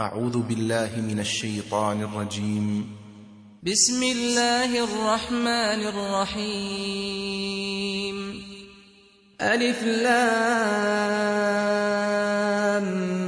أعوذ بالله من الشيطان الرجيم. بسم الله الرحمن الرحيم. ألف لام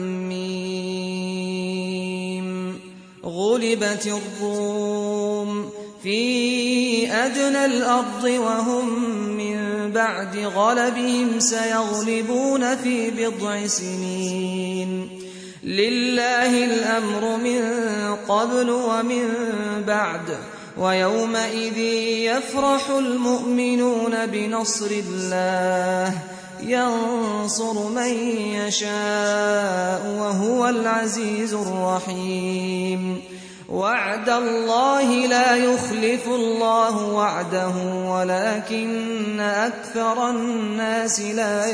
ميم. غلبت الروم في أدنى الأرض وهم من بعد غلبهم سيغلبون في بضع سنين. لله الأمر من قبل ومن بعد ويومئذ يفرح المؤمنون بنصر الله ينصر من يشاء وهو العزيز الرحيم. وعد الله لا يخلف الله وعده ولكن أكثر الناس لا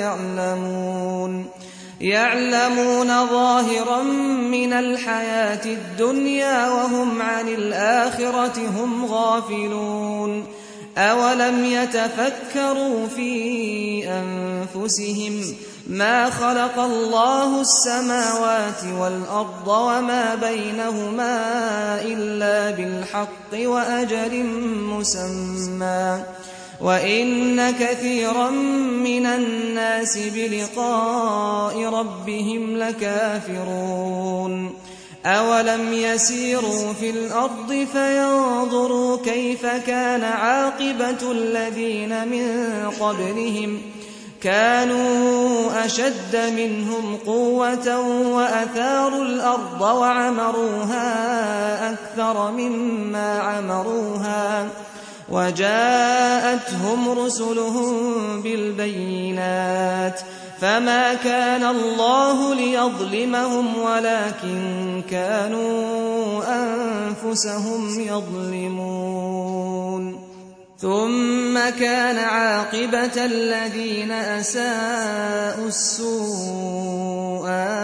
يعلمون ظاهرا من الحياة الدنيا وهم عن الآخرة هم غافلون. أولم يتفكروا في أنفسهم ما خلق الله السماوات والأرض وما بينهما إلا بالحق وأجل مسمى وإن كثيرا من الناس بلقاء ربهم لكافرون. أولم يسيروا في الأرض فينظروا كيف كان عاقبة الذين من قبلهم كانوا أشد منهم قوة وأثاروا الأرض وعمروها أكثر مما عمروها وجاءتهم رسلهم بالبينات فما كان الله ليظلمهم ولكن كانوا أنفسهم يظلمون. ثم كان عاقبة الذين أساءوا السوء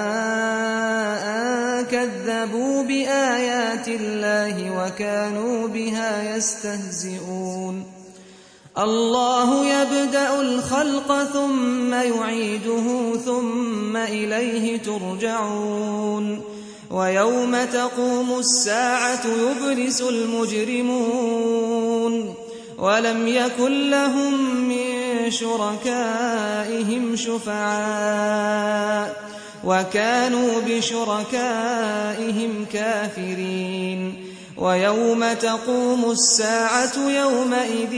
أن كذبوا بآيات الله وكانوا بها يستهزئون. الله يبدأ الخلق ثم يعيده ثم إليه ترجعون. ويوم تقوم الساعة يبلس المجرمون ولم يكن لهم من شركائهم شفعاء وكانوا بشركائهم كافرين. ويوم تقوم الساعة يومئذ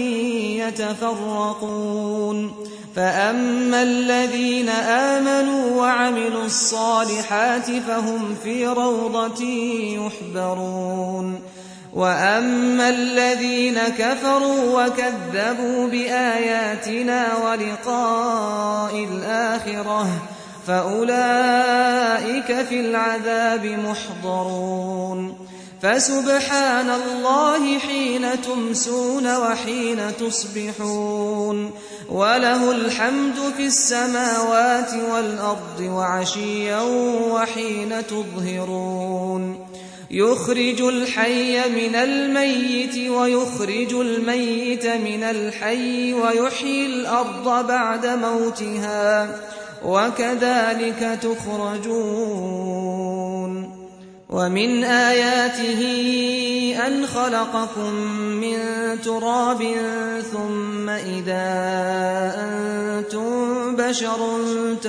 يتفرقون فأما الذين آمنوا وعملوا الصالحات فهم في روضة يحبرون. وأما الذين كفروا وكذبوا بآياتنا ولقاء الآخرة فأولئك في العذاب محضرون. فسبحان الله حين تمسون وحين تصبحون وله الحمد في السماوات والأرض وعشيا وحين تظهرون. يخرج الحي من الميت ويخرج الميت من الحي ويحيي الأرض بعد موتها وكذلك تخرجون. ومن آياته أن خلقكم من تراب ثم إذا أنتم بشر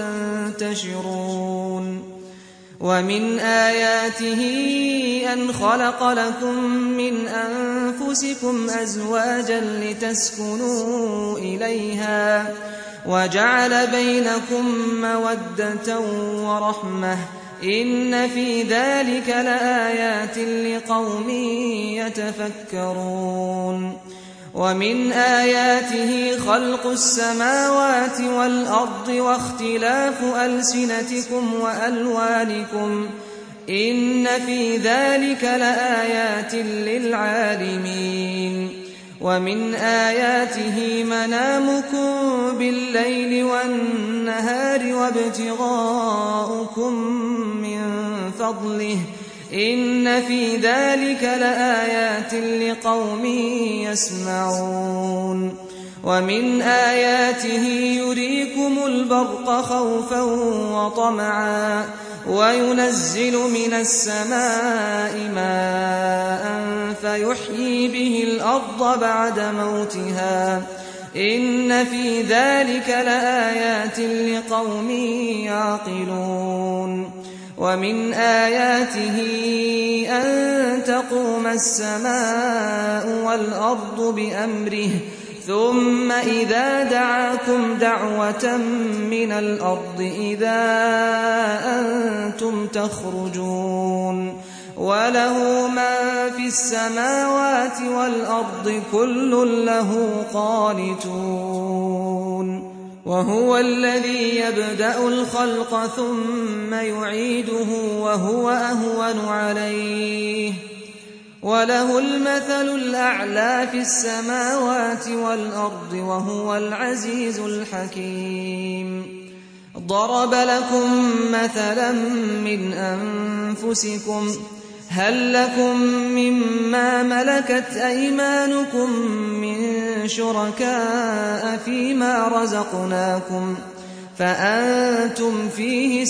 تنتشرون. ومن آياته أن خلق لكم من أنفسكم أزواجا لتسكنوا إليها وجعل بينكم مودة ورحمة إن في ذلك لآيات لقوم يتفكرون. ومن آياته خلق السماوات والأرض واختلاف ألسنتكم وألوانكم إن في ذلك لآيات للعالمين. ومن آياته منامكم بالليل والنهار وابتغاؤكم من فضله إن في ذلك لآيات لقوم يسمعون. ومن آياته يريكم البرق خوفا وطمعا وينزل من السماء ماء فيحيي به الأرض بعد موتها إن في ذلك لآيات لقوم يعقلون ومن آياته أن تقوم السماء والأرض بأمره ثم إذا دعاكم دعوة من الأرض إذا أنتم تخرجون وله ما في السماوات والأرض كل له قانتون وهو الذي يبدأ الخلق ثم يعيده وهو أهون عليه وله المثل الأعلى في السماوات والأرض وهو العزيز الحكيم ضرب لكم مثلا من أنفسكم هل لكم مما ملكت أيمانكم من شركاء فيما رزقناكم فأنتم فيه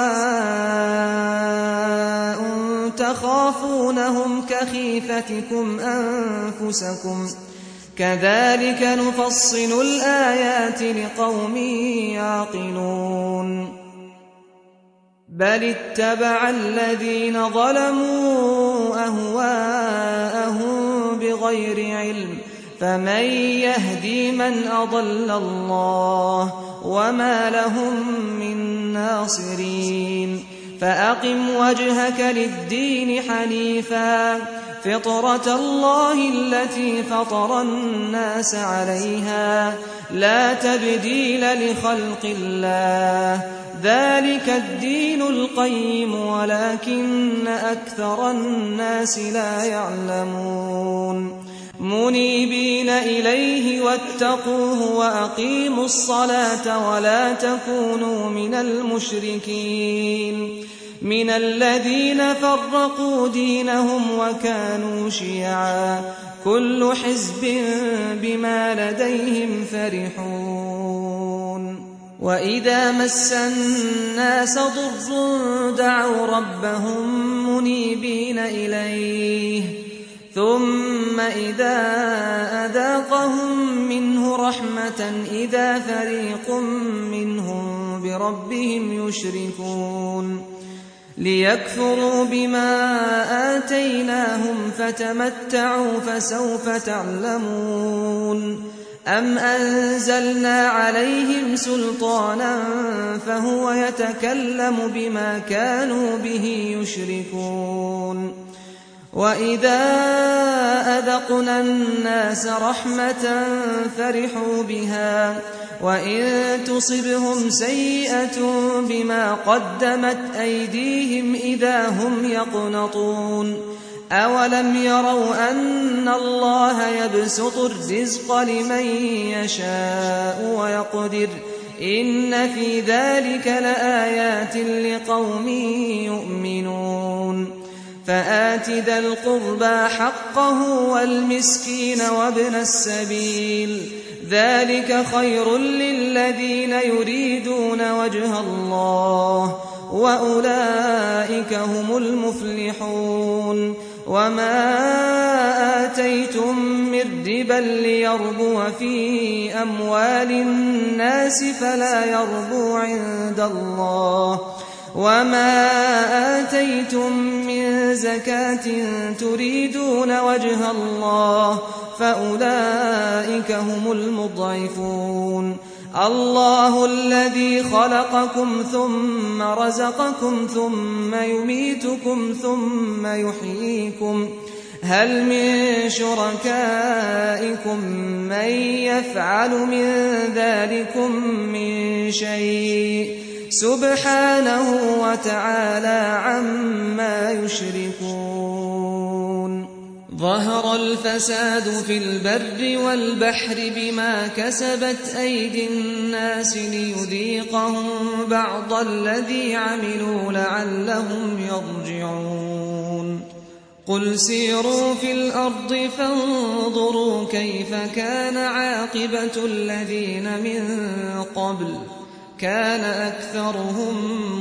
سواء تخافونهم كخيفتكم أنفسكم كذلك نفصل الآيات لقوم يعقلون بل اتبع الذين ظلموا أهواءهم بغير علم فمن يهدي من أضل الله وما لهم من ناصرين فأقم وجهك للدين حنيفا فطرة الله التي فطر الناس عليها لا تبديل لخلق الله ذلك الدين القيم ولكن أكثر الناس لا يعلمون منيبين إليه واتقوه وأقيموا الصلاة ولا تكونوا من المشركين من الذين فرقوا دينهم وكانوا شيعا كل حزب بما لديهم فرحون وإذا مس الناس ضر دعوا ربهم منيبين إليه ثم إذا أذاقهم منه رحمة إذا فريق منهم بربهم يشركون ليكفروا بما آتيناهم فتمتعوا فسوف تعلمون أم أنزلنا عليهم سلطانا فهو يتكلم بما كانوا به يشركون وإذا أذقنا الناس رحمة فرحوا بها وإن تصبهم سيئة بما قدمت أيديهم إذا هم يقنطون أولم يروا أن الله يبسط الرزق لمن يشاء ويقدر إن في ذلك لآيات لقوم يؤمنون فآت ذا القربى حقه والمسكين وابن السبيل ذلك خير للذين يريدون وجه الله وأولئك هم المفلحون وما آتيتم من ربا ليربو في أموال الناس فلا يربو عند الله وما آتيتم من زكاة تريدون وجه الله فأولئك هم المضعفون الله الذي خلقكم ثم رزقكم ثم يميتكم ثم يحييكم هل من شركائكم من يفعل من ذلكم من شيء سبحانه وتعالى عما يشركون ظهر الفساد في البر والبحر بما كسبت أيدي الناس ليذيقهم بعض الذي عملوا لعلهم يرجعون قل سيروا في الأرض فانظروا كيف كان عاقبة الذين من قبل كان أكثرهم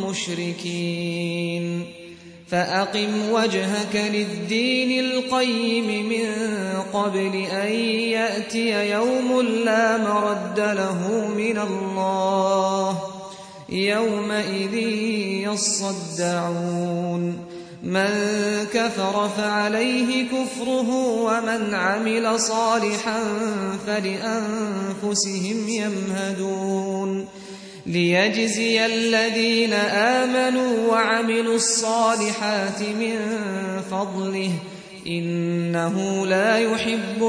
مشركين فأقم وجهك للدين القيم من قبل أن يأتي يوم لا مرد له من الله يومئذ يصدعون من كفر فعليه كفره ومن عمل صالحا فلأنفسهم يمهدون ليجزي الذين آمنوا وعملوا الصالحات من فضله إنه لا يحب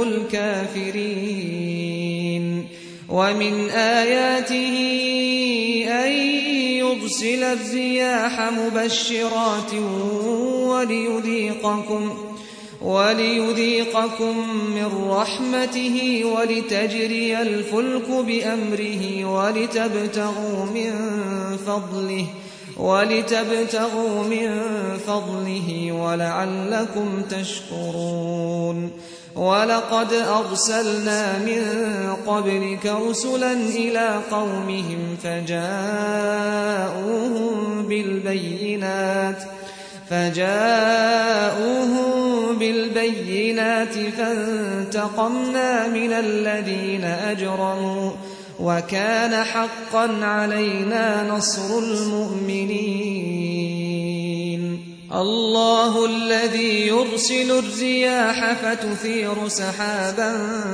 الكافرين ومن آياته أن يرسل الرياح مبشرات وليذيقكم من رحمته ولتجري الفلك بأمره ولتبتغوا من فضله ولعلكم تشكرون ولقد أرسلنا من قبلك رسلا إلى قومهم فجاءوهم بالبينات فانتقمنا من الذين أجرموا وكان حقا علينا نصر المؤمنين الله الذي يرسل الرياح فتثير سحابا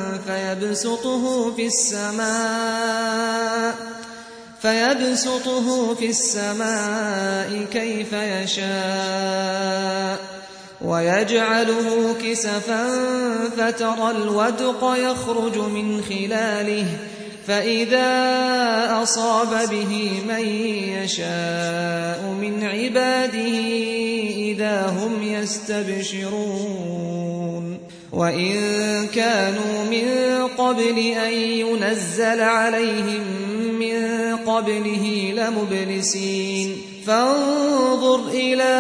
فيبسطه في السماء كيف يشاء ويجعله كسفا فترى الودق يخرج من خلاله فإذا أصاب به من يشاء من عباده إذا هم يستبشرون وإن كانوا من قبل أن ينزل عليهم من قبله لمبلسين فانظر إلى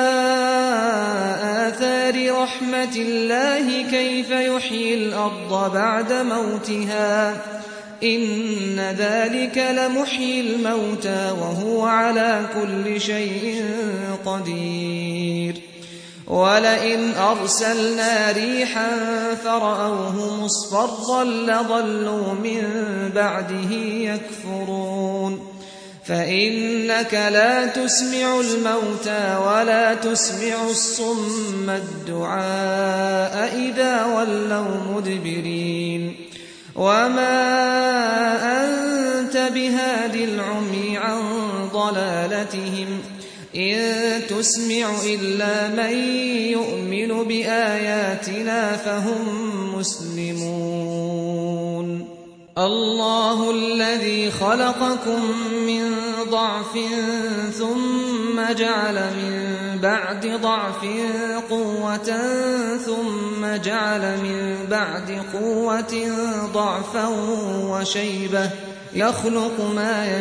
آثار رحمة الله كيف يحيي الأرض بعد موتها إن ذلك لمحيي الموتى وهو على كل شيء قدير ولئن أرسلنا ريحا فرأوه مصفرا لظلوا من بعده يكفرون فإنك لا تسمع الموتى ولا تسمع الصم الدعاء إذا ولوا مدبرين وما أنت بهاد العمي عن ضلالتهم إن تسمع إلا من يؤمن بآياتنا فهم مسلمون الله الذي خلقكم من ضعف ثم جعل من بعد ضعف قوة ثم جعل من بعد قوة ضعفا وشيبة يخلق ما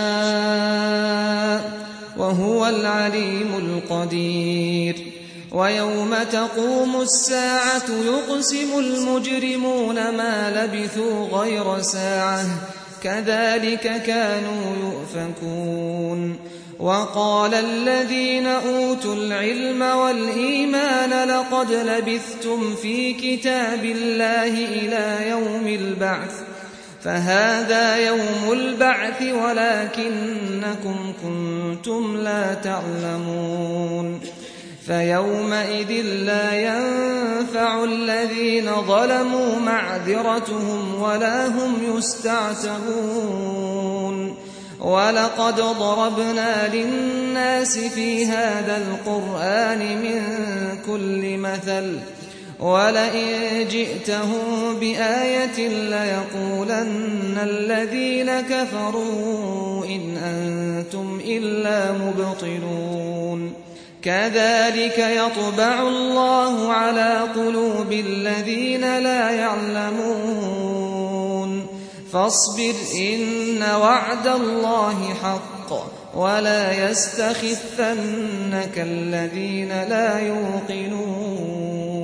يشاء وهو العليم القدير ويوم تقوم الساعة يقسم المجرمون ما لبثوا غير ساعة كذلك كانوا يؤفكون وقال الذين أوتوا العلم والإيمان لقد لبثتم في كتاب الله إلى يوم البعث فهذا يوم البعث ولكنكم كنتم لا تعلمون فيومئذ لا ينفع الذين ظلموا معذرتهم ولا هم يستعتبون ولقد ضربنا للناس في هذا القرآن من كل مثل ولئن جئتهم بآية ليقولن الذين كفروا إن أنتم إلا مبطلون كذلك يطبع الله على قلوب الذين لا يعلمون فاصبر إن وعد الله حق ولا يستخفنك الذين لا يوقنون